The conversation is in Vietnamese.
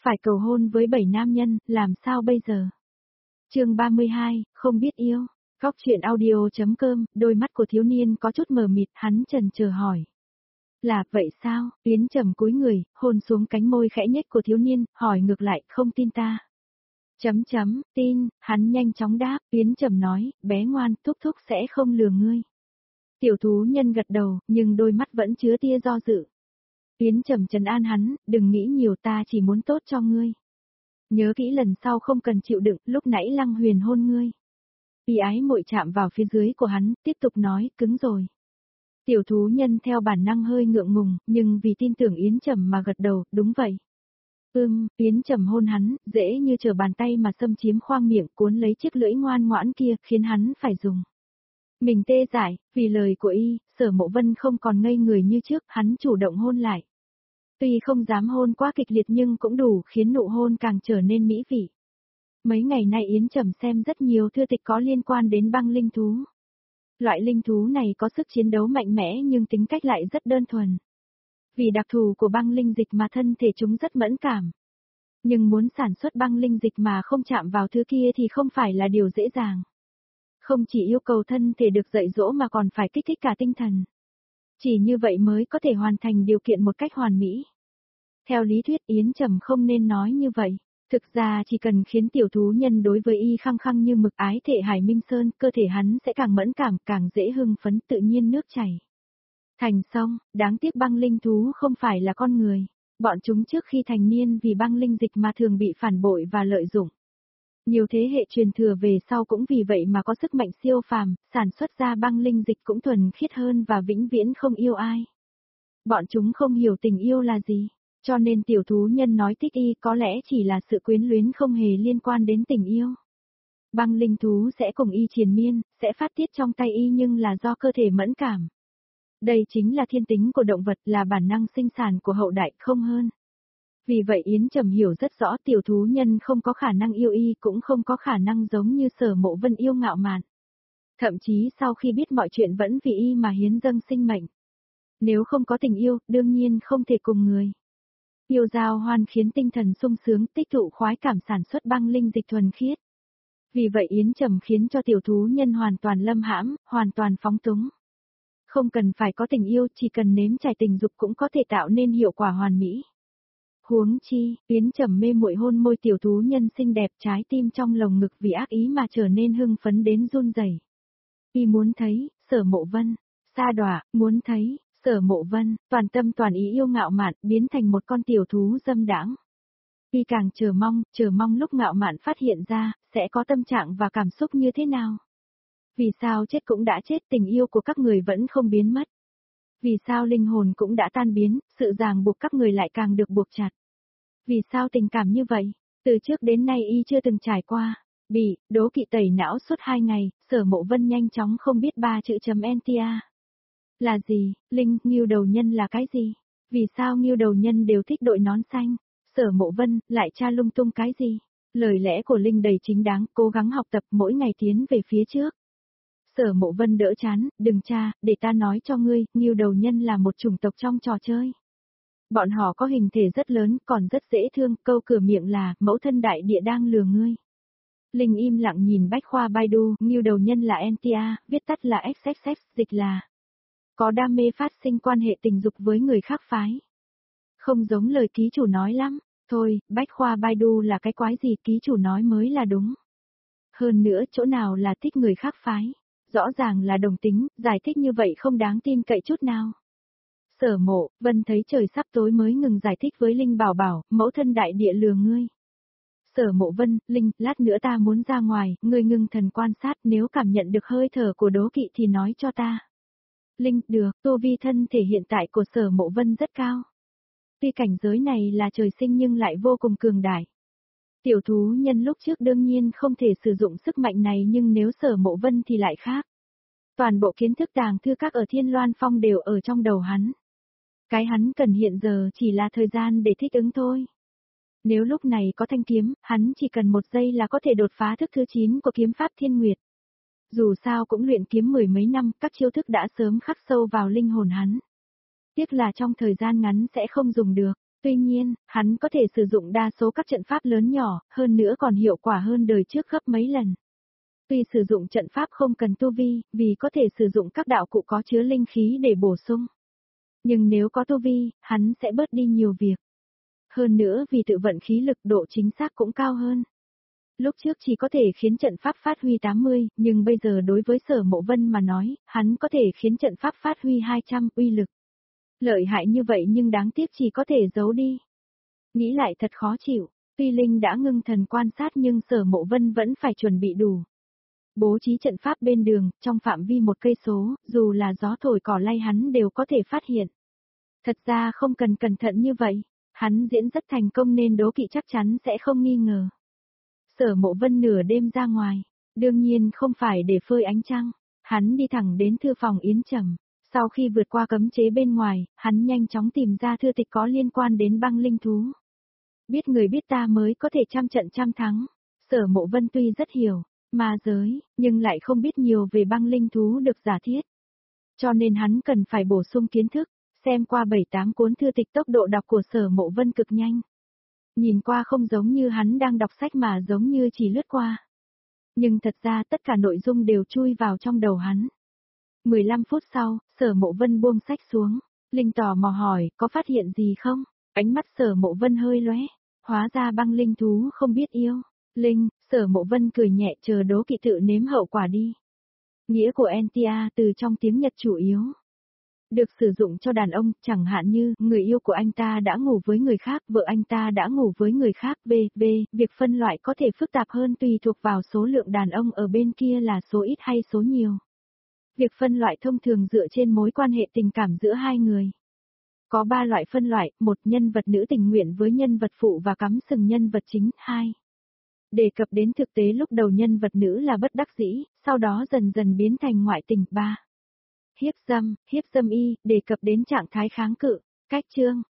Phải cầu hôn với 7 nam nhân, làm sao bây giờ? Chương 32, không biết yêu. Góc truyện audio.com, đôi mắt của thiếu niên có chút mờ mịt, hắn chần chờ hỏi. Là vậy sao? Yến Trầm cúi người, hôn xuống cánh môi khẽ nhếch của thiếu niên, hỏi ngược lại, không tin ta. Tin, hắn nhanh chóng đáp, Yến Trầm nói, bé ngoan, thúc thúc sẽ không lừa ngươi. Tiểu thú nhân gật đầu, nhưng đôi mắt vẫn chứa tia do dự. Yến Trầm trấn an hắn, đừng nghĩ nhiều, ta chỉ muốn tốt cho ngươi. Nhớ kỹ lần sau không cần chịu đựng, lúc nãy Lăng Huyền hôn ngươi. Y ái muội chạm vào phía dưới của hắn, tiếp tục nói, cứng rồi. Tiểu thú nhân theo bản năng hơi ngượng ngùng, nhưng vì tin tưởng Yến Trầm mà gật đầu, đúng vậy. Yến Trầm hôn hắn, dễ như trở bàn tay mà xâm chiếm khoang miệng, cuốn lấy chiếc lưỡi ngoan ngoãn kia, khiến hắn phải dùng. Mình tê dại, vì lời của y, Sở Mộ Vân không còn ngây người như trước, hắn chủ động hôn lại. Tuy không dám hôn quá kịch liệt nhưng cũng đủ khiến nụ hôn càng trở nên mỹ vị. Mấy ngày nay Yến Trầm xem rất nhiều thư tịch có liên quan đến băng linh thú. Loại linh thú này có sức chiến đấu mạnh mẽ nhưng tính cách lại rất đơn thuần. Vì đặc thù của băng linh dịch mà thân thể chúng rất mẫn cảm. Nhưng muốn sản xuất băng linh dịch mà không chạm vào thứ kia thì không phải là điều dễ dàng. Không chỉ yêu cầu thân thể được dạy dỗ mà còn phải kích thích cả tinh thần. Chỉ như vậy mới có thể hoàn thành điều kiện một cách hoàn mỹ. Theo lý thuyết Yến Trầm không nên nói như vậy. Thực ra chỉ cần khiến tiểu thú nhân đối với y khăng khăng như mực ái thệ Hải Minh Sơn, cơ thể hắn sẽ càng mẫn cảm, càng dễ hưng phấn, tự nhiên nước chảy. Thành xong, đáng tiếc băng linh thú không phải là con người. Bọn chúng trước khi thành niên vì băng linh dịch mà thường bị phản bội và lợi dụng. Nhiều thế hệ truyền thừa về sau cũng vì vậy mà có sức mạnh siêu phàm, sản xuất ra băng linh dịch cũng thuần khiết hơn và vĩnh viễn không yêu ai. Bọn chúng không hiểu tình yêu là gì. Cho nên tiểu thú nhân nói thích y có lẽ chỉ là sự quyến luyến không hề liên quan đến tình yêu. Băng linh thú sẽ cùng y triền miên, sẽ phát tiết trong tay y nhưng là do cơ thể mẫn cảm. Đây chính là thiên tính của động vật, là bản năng sinh sản của hậu đại không hơn. Vì vậy Yến Trầm hiểu rất rõ tiểu thú nhân không có khả năng yêu y cũng không có khả năng giống như Sở Mộ Vân yêu ngạo mạn. Thậm chí sau khi biết mọi chuyện vẫn vì y mà hiến dâng sinh mệnh. Nếu không có tình yêu, đương nhiên không thể cùng người. Yêu giao hoan khiến tinh thần sung sướng, tích tụ khoái cảm, sản xuất băng linh dịch thuần khiết. Vì vậy Yến Trầm khiến cho tiểu thú nhân hoàn toàn lâm hãm, hoàn toàn phóng túng. Không cần phải có tình yêu, chỉ cần nếm trải tình dục cũng có thể tạo nên hiệu quả hoàn mỹ. Huống chi, Yến Trầm mê muội hôn môi tiểu thú nhân xinh đẹp, trái tim trong lồng ngực vì ác ý mà trở nên hưng phấn đến run rẩy. Y muốn thấy, Sở Mộ Vân, sa đọa, muốn thấy. Sở Mộ Vân, toàn tâm toàn ý yêu ngạo mạn, biến thành một con tiểu thú dâm đãng. Y càng chờ mong lúc ngạo mạn phát hiện ra, sẽ có tâm trạng và cảm xúc như thế nào. Vì sao chết cũng đã chết, tình yêu của các người vẫn không biến mất. Vì sao linh hồn cũng đã tan biến, sự ràng buộc các người lại càng được buộc chặt. Vì sao tình cảm như vậy, từ trước đến nay y chưa từng trải qua. Đố kỵ tẩy não suốt 2 ngày, Sở Mộ Vân nhanh chóng không biết 3 chữ NTA. Là gì, Linh, Ngưu Đầu Nhân là cái gì? Vì sao Ngưu Đầu Nhân đều thích đội nón xanh? Sở Mộ Vân, lại tra lung tung cái gì? Lời lẽ của Linh đầy chính đáng, cố gắng học tập mỗi ngày tiến về phía trước. Sở Mộ Vân đỡ chán, đừng tra, để ta nói cho ngươi, Ngưu Đầu Nhân là một chủng tộc trong trò chơi. Bọn họ có hình thể rất lớn, còn rất dễ thương, câu cửa miệng là, mẫu thân đại địa đang lừa ngươi. Linh im lặng nhìn bách khoa Baidu, Ngưu Đầu Nhân là NTA, viết tắt là XXX, dịch là có đam mê phát sinh quan hệ tình dục với người khác phái. Không giống lời ký chủ nói lắm, thôi, bách khoa Baidu là cái quái gì, ký chủ nói mới là đúng. Hơn nữa chỗ nào là thích người khác phái, rõ ràng là đồng tính, giải thích như vậy không đáng tin cậy chút nào. Sở Mộ Vân thấy trời sắp tối mới ngừng giải thích với Linh bảo bảo, mẫu thân đại địa lừa ngươi. Sở Mộ Vân, Linh, lát nữa ta muốn ra ngoài, ngươi ngưng thần quan sát, nếu cảm nhận được hơi thở của đố kỵ thì nói cho ta. Linh, được, tu vi thân thể hiện tại của Sở Mộ Vân rất cao. Tuy cảnh giới này là trời sinh nhưng lại vô cùng cường đại. Tiểu thú nhân lúc trước đương nhiên không thể sử dụng sức mạnh này nhưng nếu Sở Mộ Vân thì lại khác. Toàn bộ kiến thức tàng thư các ở Thiên Loan Phong đều ở trong đầu hắn. Cái hắn cần hiện giờ chỉ là thời gian để thích ứng thôi. Nếu lúc này có thanh kiếm, hắn chỉ cần 1 giây là có thể đột phá thức thứ 9 của kiếm pháp Thiên Nguyệt. Dù sao cũng luyện kiếm 10 mấy năm, các chiêu thức đã sớm khắc sâu vào linh hồn hắn. Tiếc là trong thời gian ngắn sẽ không dùng được. Tuy nhiên, hắn có thể sử dụng đa số các trận pháp lớn nhỏ, hơn nữa còn hiệu quả hơn đời trước gấp mấy lần. Tuy sử dụng trận pháp không cần tu vi, vì có thể sử dụng các đạo cụ có chứa linh khí để bổ sung. Nhưng nếu có tu vi, hắn sẽ bớt đi nhiều việc. Hơn nữa vì tự vận khí lực độ chính xác cũng cao hơn. Lúc trước chỉ có thể khiến trận pháp phát huy 80, nhưng bây giờ đối với Sở Mộ Vân mà nói, hắn có thể khiến trận pháp phát huy 200 uy lực. Lợi hại như vậy nhưng đáng tiếc chỉ có thể giấu đi. Nghĩ lại thật khó chịu, tuy Linh đã ngưng thần quan sát nhưng Sở Mộ Vân vẫn phải chuẩn bị đủ. Bố trí trận pháp bên đường, trong phạm vi 1 cây số, dù là gió thổi cỏ lay hắn đều có thể phát hiện. Thật ra không cần cẩn thận như vậy, hắn diễn rất thành công nên Đố Kỵ chắc chắn sẽ không nghi ngờ. Sở Mộ Vân nửa đêm ra ngoài, đương nhiên không phải để phơi ánh trăng, hắn đi thẳng đến thư phòng Yến Trầm. Sau khi vượt qua cấm chế bên ngoài, hắn nhanh chóng tìm ra thư tịch có liên quan đến băng linh thú. Biết người biết ta mới có thể trăm trận trăm thắng. Sở Mộ Vân tuy rất hiểu ma giới, nhưng lại không biết nhiều về băng linh thú được giả thiết. Cho nên hắn cần phải bổ sung kiến thức, xem qua 7-8 cuốn thư tịch. Tốc độ đọc của Sở Mộ Vân cực nhanh. Nhìn qua không giống như hắn đang đọc sách mà giống như chỉ lướt qua. Nhưng thật ra tất cả nội dung đều chui vào trong đầu hắn. 15 phút sau, Sở Mộ Vân buông sách xuống. Linh tò mò hỏi, có phát hiện gì không? Ánh mắt Sở Mộ Vân hơi lóe. Hóa ra băng linh thú không biết yêu. Linh, Sở Mộ Vân cười nhẹ, chờ Đố Kỵ tự nếm hậu quả đi. Nghĩa của Entia từ trong tiếng Nhật chủ yếu. Được sử dụng cho đàn ông, chẳng hạn như, người yêu của anh ta đã ngủ với người khác, vợ anh ta đã ngủ với người khác. Việc phân loại có thể phức tạp hơn tùy thuộc vào số lượng đàn ông ở bên kia là số ít hay số nhiều. Việc phân loại thông thường dựa trên mối quan hệ tình cảm giữa hai người. Có 3 loại phân loại, 1 nhân vật nữ tình nguyện với nhân vật phụ và cắm sừng nhân vật chính, 2. Đề cập đến thực tế lúc đầu nhân vật nữ là bất đắc dĩ, sau đó dần dần biến thành ngoại tình, 3. Hiếp dâm y, đề cập đến trạng thái kháng cự. Cách chương